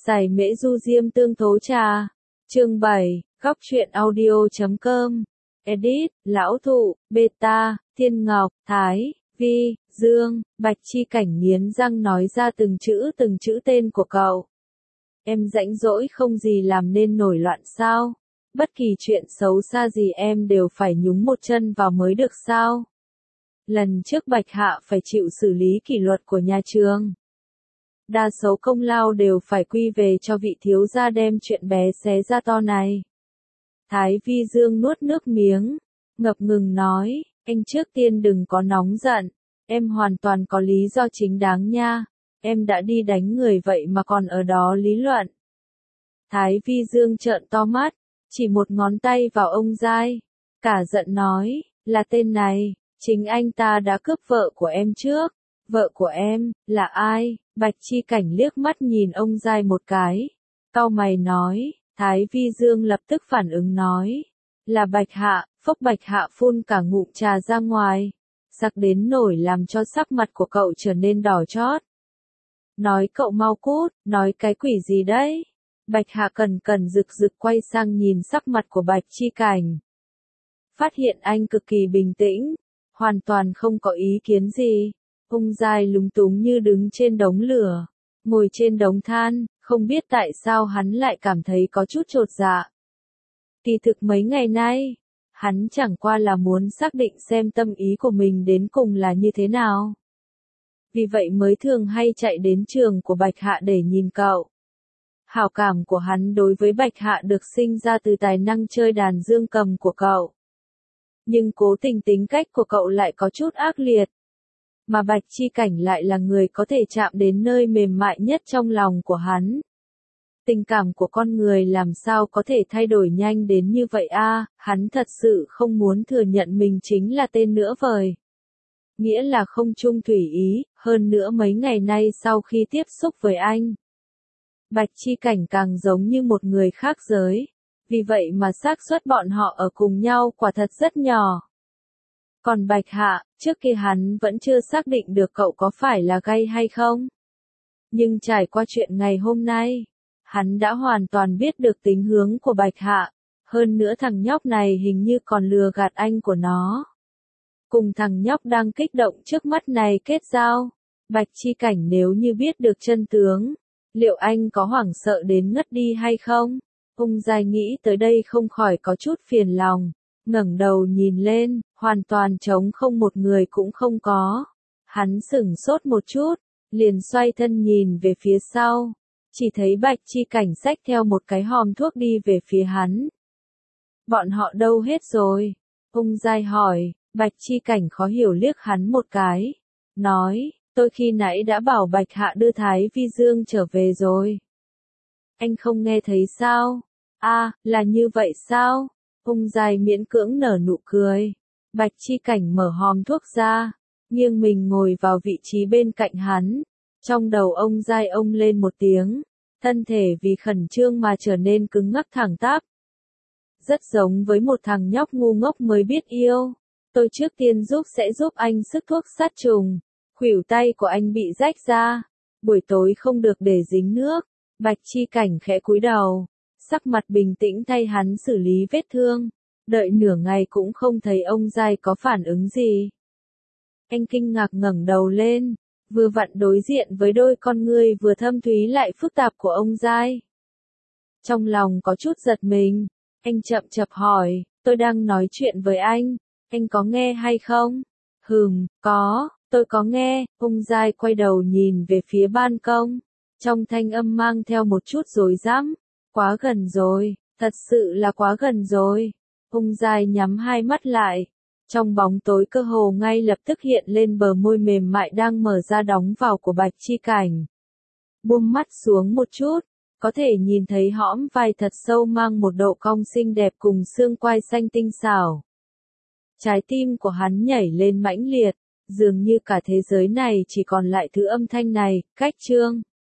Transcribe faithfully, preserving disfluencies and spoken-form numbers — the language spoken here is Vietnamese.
Giải mễ du diêm tương thố trà. Chương bảy, góc truyện audio.com. Edit, Lão Thụ, Beta, Thiên Ngọc, Thái, Vi, Dương, Bạch Chi Cảnh nghiến răng nói ra từng chữ từng chữ tên của cậu. Em rãnh rỗi không gì làm nên nổi loạn sao? Bất kỳ chuyện xấu xa gì em đều phải nhúng một chân vào mới được sao? Lần trước Bạch Hạ phải chịu xử lý kỷ luật của nhà trường. Đa số công lao đều phải quy về cho vị thiếu gia đem chuyện bé xé ra to này. Thái Vi Dương nuốt nước miếng, ngập ngừng nói, anh trước tiên đừng có nóng giận, em hoàn toàn có lý do chính đáng nha, em đã đi đánh người vậy mà còn ở đó lý luận. Thái Vi Dương trợn to mắt, chỉ một ngón tay vào ông Giai, cả giận nói, là tên này, chính anh ta đã cướp vợ của em trước. Vợ của em, là ai? Bạch Chi Cảnh liếc mắt nhìn ông Giai một cái. Cau mày nói, Thái Vi Dương lập tức phản ứng nói. Là Bạch Hạ, phốc Bạch Hạ phun cả ngụm trà ra ngoài. Sặc đến nổi làm cho sắc mặt của cậu trở nên đỏ chót. Nói cậu mau cút, nói cái quỷ gì đấy? Bạch Hạ cần cần rực rực quay sang nhìn sắc mặt của Bạch Chi Cảnh. Phát hiện anh cực kỳ bình tĩnh, hoàn toàn không có ý kiến gì. Ông Giai lúng túng như đứng trên đống lửa, ngồi trên đống than, không biết tại sao hắn lại cảm thấy có chút chột dạ. Kỳ thực mấy ngày nay, hắn chẳng qua là muốn xác định xem tâm ý của mình đến cùng là như thế nào. Vì vậy mới thường hay chạy đến trường của Bạch Hạ để nhìn cậu. Hảo cảm của hắn đối với Bạch Hạ được sinh ra từ tài năng chơi đàn dương cầm của cậu. Nhưng cố tình tính cách của cậu lại có chút ác liệt. Mà Bạch Chi Cảnh lại là người có thể chạm đến nơi mềm mại nhất trong lòng của hắn. Tình cảm của con người làm sao có thể thay đổi nhanh đến như vậy a? À, hắn thật sự không muốn thừa nhận mình chính là tên nửa vời. Nghĩa là không chung thủy ý, hơn nữa mấy ngày nay sau khi tiếp xúc với anh. Bạch Chi Cảnh càng giống như một người khác giới. Vì vậy mà xác suất bọn họ ở cùng nhau quả thật rất nhỏ. Còn Bạch Hạ, trước kia hắn vẫn chưa xác định được cậu có phải là gay hay không. Nhưng trải qua chuyện ngày hôm nay, hắn đã hoàn toàn biết được tính hướng của Bạch Hạ. Hơn nữa thằng nhóc này hình như còn lừa gạt anh của nó. Cùng thằng nhóc đang kích động trước mắt này kết giao. Bạch Chi Cảnh nếu như biết được chân tướng, liệu anh có hoảng sợ đến ngất đi hay không? Ông Giai nghĩ tới đây không khỏi có chút phiền lòng. Ngẩng đầu nhìn lên, hoàn toàn trống không, một người cũng không có. Hắn sửng sốt một chút, liền xoay thân nhìn về phía sau. Chỉ thấy Bạch Chi Cảnh xách theo một cái hòm thuốc đi về phía hắn. Bọn họ đâu hết rồi? Ông Giai hỏi. Bạch Chi Cảnh khó hiểu liếc hắn một cái. Nói, tôi khi nãy đã bảo Bạch Hạ đưa Thái Vi Dương trở về rồi. Anh không nghe thấy sao? À, là như vậy sao? Ông Giai miễn cưỡng nở nụ cười. Bạch Chi Cảnh mở hòm thuốc ra, nghiêng mình ngồi vào vị trí bên cạnh hắn. Trong đầu ông Giai ông lên một tiếng, thân thể vì khẩn trương mà trở nên cứng ngắc thẳng tắp. Rất giống với một thằng nhóc ngu ngốc mới biết yêu. Tôi trước tiên giúp sẽ giúp anh sức thuốc sát trùng. Khuỷu tay của anh bị rách ra. Buổi tối không được để dính nước. Bạch Chi Cảnh khẽ cúi đầu. Sắc mặt bình tĩnh thay hắn xử lý vết thương. Đợi nửa ngày cũng không thấy ông Giai có phản ứng gì. Anh kinh ngạc ngẩng đầu lên, vừa vặn đối diện với đôi con ngươi vừa thâm thúy lại phức tạp của ông Giai. Trong lòng có chút giật mình, anh chậm chậm hỏi, tôi đang nói chuyện với anh, anh có nghe hay không? Hừm, có, tôi có nghe. Ông Giai quay đầu nhìn về phía ban công, trong thanh âm mang theo một chút rối rắm. Quá gần rồi, thật sự là quá gần rồi. Ông Giai nhắm hai mắt lại. Trong bóng tối cơ hồ ngay lập tức hiện lên bờ môi mềm mại đang mở ra đóng vào của Bạch Chi Cảnh. Buông mắt xuống một chút, có thể nhìn thấy hõm vai thật sâu mang một độ cong xinh đẹp cùng xương quai xanh tinh xảo. Trái tim của hắn nhảy lên mãnh liệt, dường như cả thế giới này chỉ còn lại thứ âm thanh này, cách chương.